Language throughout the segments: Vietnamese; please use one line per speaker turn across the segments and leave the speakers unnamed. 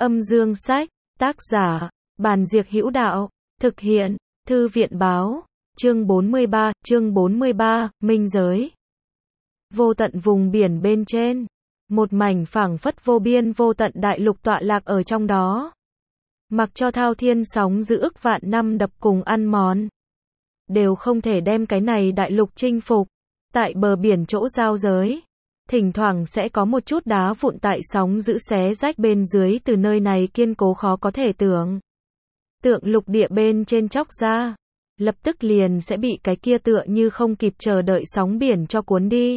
Âm dương sách, tác giả, Bàn Diệc Hữu Đạo, thực hiện, Thư viện báo, chương 43, Minh Giới. Vô tận vùng biển bên trên, một mảnh phảng phất vô biên vô tận đại lục tọa lạc ở trong đó. Mặc cho thao thiên sóng dữ ức vạn năm đập cùng ăn mòn, đều không thể đem cái này đại lục chinh phục. Tại bờ biển chỗ giao giới, thỉnh thoảng sẽ có một chút đá vụn tại sóng dữ xé rách bên dưới từ nơi này kiên cố khó có thể tưởng tượng lục địa bên trên chóc ra, lập tức liền sẽ bị cái kia tựa như không kịp chờ đợi sóng biển cho cuốn đi.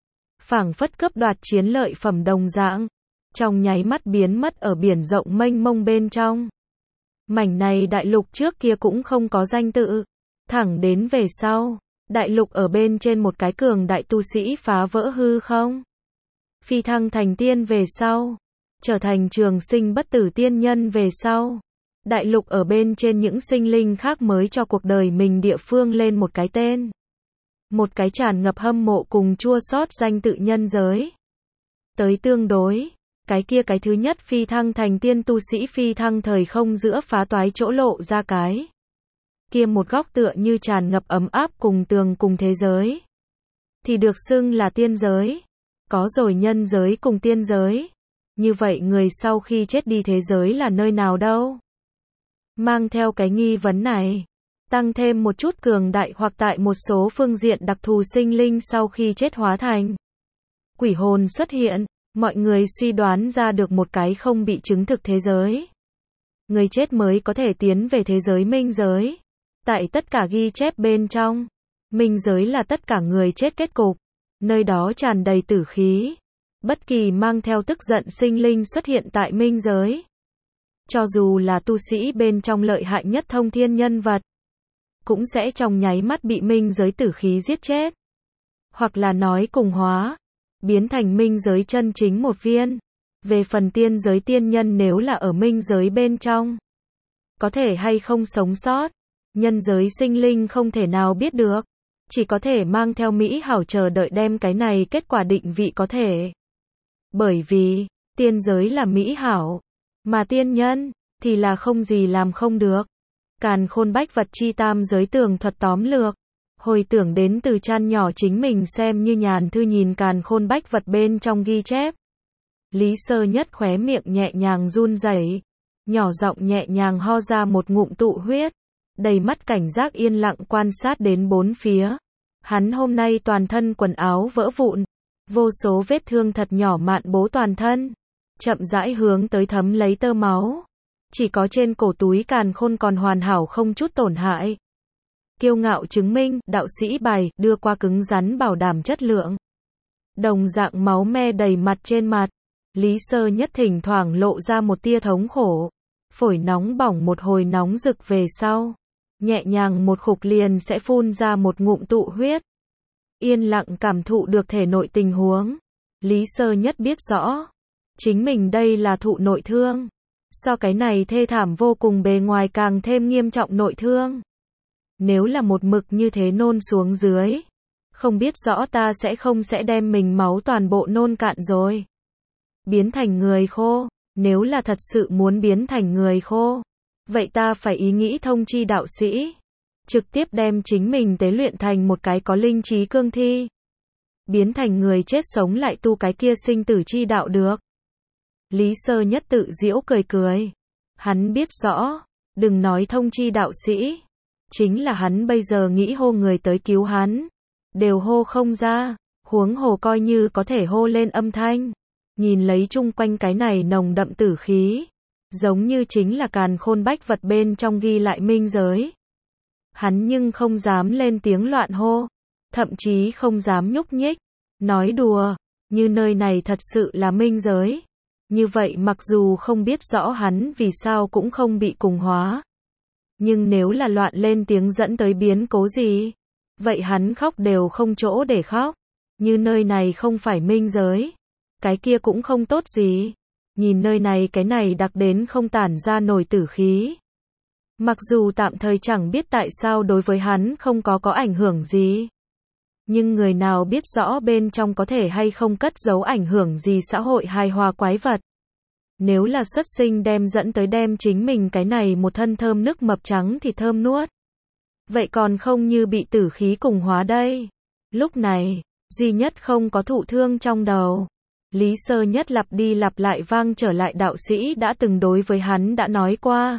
Phảng phất cướp đoạt chiến lợi phẩm đồng dạng, trong nháy mắt biến mất ở biển rộng mênh mông bên trong. Mảnh này đại lục trước kia cũng không có danh tự, thẳng đến về sau, đại lục ở bên trên một cái cường đại tu sĩ phá vỡ hư không, phi thăng thành tiên về sau, trở thành trường sinh bất tử tiên nhân về sau, đại lục ở bên trên những sinh linh khác mới cho cuộc đời mình địa phương lên một cái tên, một cái tràn ngập hâm mộ cùng chua xót danh tự nhân giới. Tới tương đối, cái kia cái thứ nhất phi thăng thành tiên tu sĩ phi thăng thời không giữa phá toái chỗ lộ ra cái kia một góc tựa như tràn ngập ấm áp cùng tường cùng thế giới, thì được xưng là tiên giới. Có rồi nhân giới cùng tiên giới, như vậy người sau khi chết đi thế giới là nơi nào đâu? Mang theo cái nghi vấn này, tăng thêm một chút cường đại hoặc tại một số phương diện đặc thù sinh linh sau khi chết hóa thành quỷ hồn xuất hiện, mọi người suy đoán ra được một cái không bị chứng thực thế giới. Người chết mới có thể tiến về thế giới minh giới. Tại tất cả ghi chép bên trong, minh giới là tất cả người chết kết cục, nơi đó tràn đầy tử khí. Bất kỳ mang theo tức giận sinh linh xuất hiện tại minh giới, cho dù là tu sĩ bên trong lợi hại nhất thông thiên nhân vật, cũng sẽ trong nháy mắt bị minh giới tử khí giết chết. Hoặc là nói cùng hóa, biến thành minh giới chân chính một viên. Về phần tiên giới tiên nhân nếu là ở minh giới bên trong, có thể hay không sống sót, nhân giới sinh linh không thể nào biết được, chỉ có thể mang theo mỹ hảo chờ đợi đem cái này kết quả định vị có thể. Bởi vì, tiên giới là mỹ hảo, mà tiên nhân, thì là không gì làm không được. Càn Khôn Bách Vật Chi tam giới tường thuật tóm lược, hồi tưởng đến từ chan nhỏ chính mình xem như nhàn thư nhìn Càn Khôn Bách Vật bên trong ghi chép. Lý Sơ Nhất khóe miệng nhẹ nhàng run rẩy, nhỏ giọng nhẹ nhàng ho ra một ngụm tụ huyết, đầy mắt cảnh giác yên lặng quan sát đến bốn phía. Hắn hôm nay toàn thân quần áo vỡ vụn, vô số vết thương thật nhỏ mạn bố toàn thân, chậm rãi hướng tới thấm lấy tơ máu. Chỉ có trên cổ túi càn khôn còn hoàn hảo không chút tổn hại. Kiêu ngạo chứng minh, đạo sĩ bài, đưa qua cứng rắn bảo đảm chất lượng. Đồng dạng máu me đầy mặt trên mặt. Lý Sơ Nhất thỉnh thoảng lộ ra một tia thống khổ. Phổi nóng bỏng một hồi nóng rực về sau, nhẹ nhàng một khục liền sẽ phun ra một ngụm tụ huyết. Yên lặng cảm thụ được thể nội tình huống. Lý Sơ Nhất biết rõ, chính mình đây là thụ nội thương. So cái này thê thảm vô cùng bề ngoài càng thêm nghiêm trọng nội thương. Nếu là một mực như thế nôn xuống dưới, không biết rõ ta sẽ đem mình máu toàn bộ nôn cạn rồi. Biến thành người khô, nếu là thật sự muốn biến thành người khô, vậy ta phải ý nghĩ thông chi đạo sĩ, trực tiếp đem chính mình tế luyện thành một cái có linh trí cương thi. Biến thành người chết sống lại tu cái kia sinh tử chi đạo được. Lý Sơ Nhất tự giễu cười cười. Hắn biết rõ, đừng nói thông chi đạo sĩ, chính là hắn bây giờ nghĩ hô người tới cứu hắn, đều hô không ra, huống hồ coi như có thể hô lên âm thanh. Nhìn lấy chung quanh cái này nồng đậm tử khí, giống như chính là Càn Khôn Bách Vật bên trong ghi lại minh giới. Hắn nhưng không dám lên tiếng loạn hô, thậm chí không dám nhúc nhích, nói đùa, như nơi này thật sự là minh giới. Như vậy mặc dù không biết rõ hắn vì sao cũng không bị cùng hóa, nhưng nếu là loạn lên tiếng dẫn tới biến cố gì, vậy hắn khóc đều không chỗ để khóc. Như nơi này không phải minh giới, cái kia cũng không tốt gì. Nhìn nơi này cái này đặc đến không tản ra nổi tử khí. Mặc dù tạm thời chẳng biết tại sao đối với hắn không có ảnh hưởng gì, nhưng người nào biết rõ bên trong có thể hay không cất giấu ảnh hưởng gì xã hội hài hòa quái vật. Nếu là xuất sinh dẫn tới đem chính mình cái này một thân thơm nước mập trắng thì thơm nuốt. Vậy còn không như bị tử khí cùng hóa đây. Lúc này, duy nhất không có thụ thương trong đầu. Lý Sơ Nhất lặp đi lặp lại vang trở lại đạo sĩ đã từng đối với hắn đã nói qua.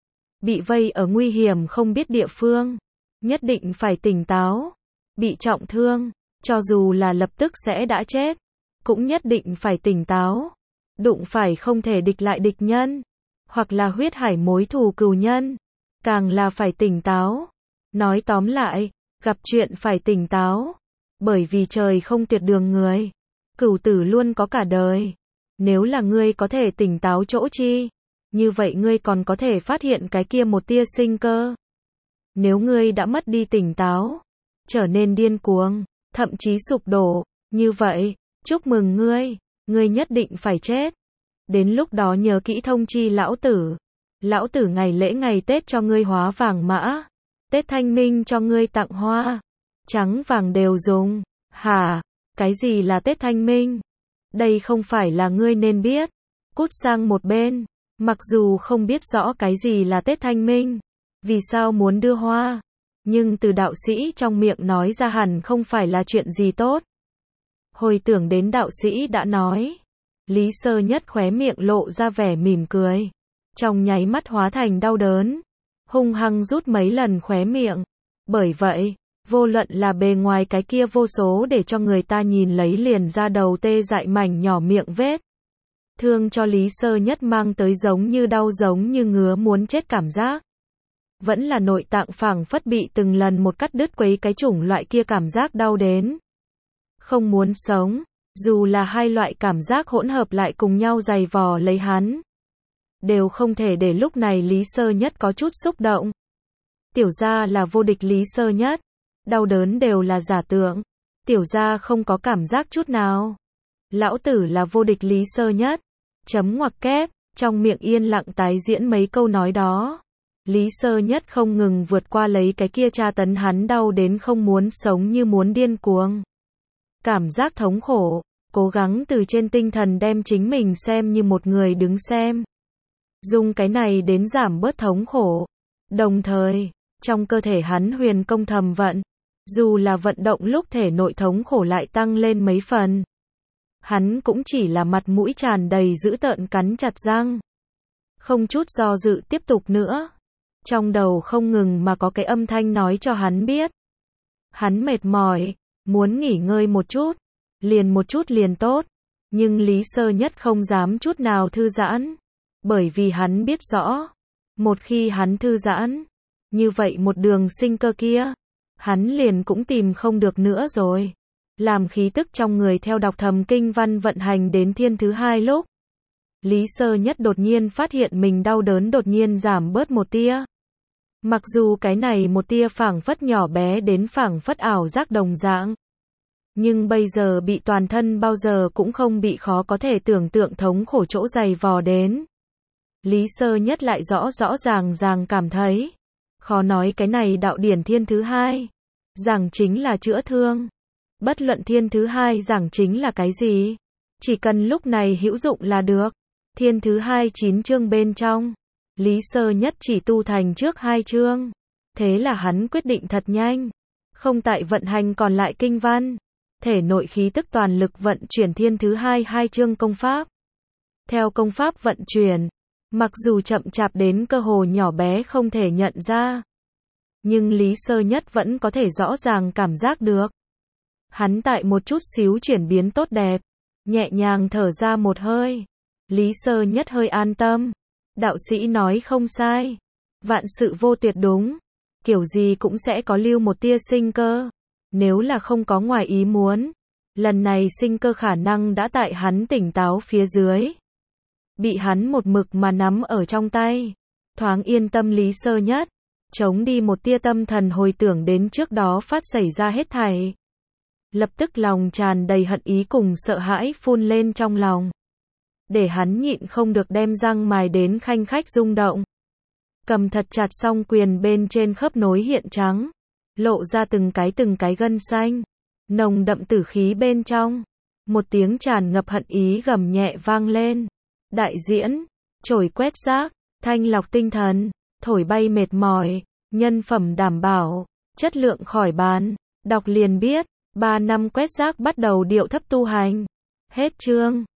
Bị vây ở nguy hiểm không biết địa phương, nhất định phải tỉnh táo. Bị trọng thương, cho dù là lập tức sẽ đã chết, cũng nhất định phải tỉnh táo. Đụng phải không thể địch lại địch nhân, hoặc là huyết hải mối thù cừu nhân, càng là phải tỉnh táo. Nói tóm lại, gặp chuyện phải tỉnh táo, bởi vì trời không tuyệt đường người, cửu tử luôn có cả đời. Nếu là ngươi có thể tỉnh táo chỗ chi, như vậy ngươi còn có thể phát hiện cái kia một tia sinh cơ. Nếu ngươi đã mất đi tỉnh táo, trở nên điên cuồng, thậm chí sụp đổ, như vậy, chúc mừng ngươi, ngươi nhất định phải chết. Đến lúc đó nhớ kỹ thông chi lão tử. Lão tử ngày lễ ngày Tết cho ngươi hóa vàng mã, Tết Thanh Minh cho ngươi tặng hoa, trắng vàng đều dùng. Hả? Cái gì là Tết Thanh Minh? Đây không phải là ngươi nên biết. Cút sang một bên. Mặc dù không biết rõ cái gì là Tết Thanh Minh, vì sao muốn đưa hoa, nhưng từ đạo sĩ trong miệng nói ra hẳn không phải là chuyện gì tốt. Hồi tưởng đến đạo sĩ đã nói, Lý Sơ Nhất khóe miệng lộ ra vẻ mỉm cười, trong nháy mắt hóa thành đau đớn, hung hăng rút mấy lần khóe miệng. Bởi vậy, vô luận là bề ngoài cái kia vô số để cho người ta nhìn lấy liền ra đầu tê dại mảnh nhỏ miệng vết thương cho Lý Sơ Nhất mang tới giống như đau giống như ngứa muốn chết cảm giác. Vẫn là nội tạng phảng phất bị từng lần một cắt đứt quấy cái chủng loại kia cảm giác đau đến không muốn sống, dù là hai loại cảm giác hỗn hợp lại cùng nhau giày vò lấy hắn, đều không thể để lúc này Lý Sơ Nhất có chút xúc động. Tiểu gia là vô địch Lý Sơ Nhất, đau đớn đều là giả tượng, tiểu gia không có cảm giác chút nào. Lão tử là vô địch Lý Sơ Nhất. Chấm ngoặc kép, trong miệng yên lặng tái diễn mấy câu nói đó. Lý Sơ Nhất không ngừng vượt qua lấy cái kia tra tấn hắn đau đến không muốn sống như muốn điên cuồng. Cảm giác thống khổ, cố gắng từ trên tinh thần đem chính mình xem như một người đứng xem. Dùng cái này đến giảm bớt thống khổ. Đồng thời, trong cơ thể hắn huyền công thầm vận, dù là vận động lúc thể nội thống khổ lại tăng lên mấy phần. Hắn cũng chỉ là mặt mũi tràn đầy dữ tợn cắn chặt răng. Không chút do dự tiếp tục nữa. Trong đầu không ngừng mà có cái âm thanh nói cho hắn biết. Hắn mệt mỏi, muốn nghỉ ngơi một chút liền tốt. Nhưng Lý Sơ Nhất không dám chút nào thư giãn. Bởi vì hắn biết rõ, một khi hắn thư giãn, như vậy một đường sinh cơ kia, hắn liền cũng tìm không được nữa rồi. Làm khí tức trong người theo đọc thầm kinh văn vận hành đến thiên thứ hai lúc, Lý Sơ Nhất đột nhiên phát hiện mình đau đớn đột nhiên giảm bớt một tia. Mặc dù cái này một tia phảng phất nhỏ bé đến phảng phất ảo giác đồng dạng, nhưng bây giờ bị toàn thân bao giờ cũng không bị khó có thể tưởng tượng thống khổ chỗ dày vò đến. Lý Sơ Nhất lại rõ ràng cảm thấy, khó nói cái này đạo điển thiên thứ hai, giảng chính là chữa thương. Bất luận thiên thứ hai giảng chính là cái gì, chỉ cần lúc này hữu dụng là được. Thiên thứ hai 9 chương bên trong, Lý Sơ Nhất chỉ tu thành trước 2 chương. Thế là hắn quyết định thật nhanh, không tại vận hành còn lại kinh văn, thể nội khí tức toàn lực vận chuyển thiên thứ hai 2 chương công pháp. Theo công pháp vận chuyển, mặc dù chậm chạp đến cơ hồ nhỏ bé không thể nhận ra, nhưng Lý Sơ Nhất vẫn có thể rõ ràng cảm giác được. Hắn tại một chút xíu chuyển biến tốt đẹp, nhẹ nhàng thở ra một hơi. Lý Sơ Nhất hơi an tâm. Đạo sĩ nói không sai. Vạn sự vô tuyệt đúng. Kiểu gì cũng sẽ có lưu một tia sinh cơ. Nếu là không có ngoài ý muốn, lần này sinh cơ khả năng đã tại hắn tỉnh táo phía dưới. Bị hắn một mực mà nắm ở trong tay. Thoáng yên tâm Lý Sơ Nhất. Chống đi một tia tâm thần hồi tưởng đến trước đó phát xảy ra hết thảy. Lập tức lòng tràn đầy hận ý cùng sợ hãi phun lên trong lòng. Để hắn nhịn không được đem răng mài đến khanh khách rung động. Cầm thật chặt song quyền bên trên khớp nối hiện trắng. Lộ ra từng cái gân xanh. Nồng đậm tử khí bên trong. Một tiếng tràn ngập hận ý gầm nhẹ vang lên. Đại diễn, chổi quét rác, thanh lọc tinh thần, thổi bay mệt mỏi, nhân phẩm đảm bảo, chất lượng khỏi bàn. Đọc liền biết, 3 năm quét rác bắt đầu điệu thấp tu hành. Hết chương.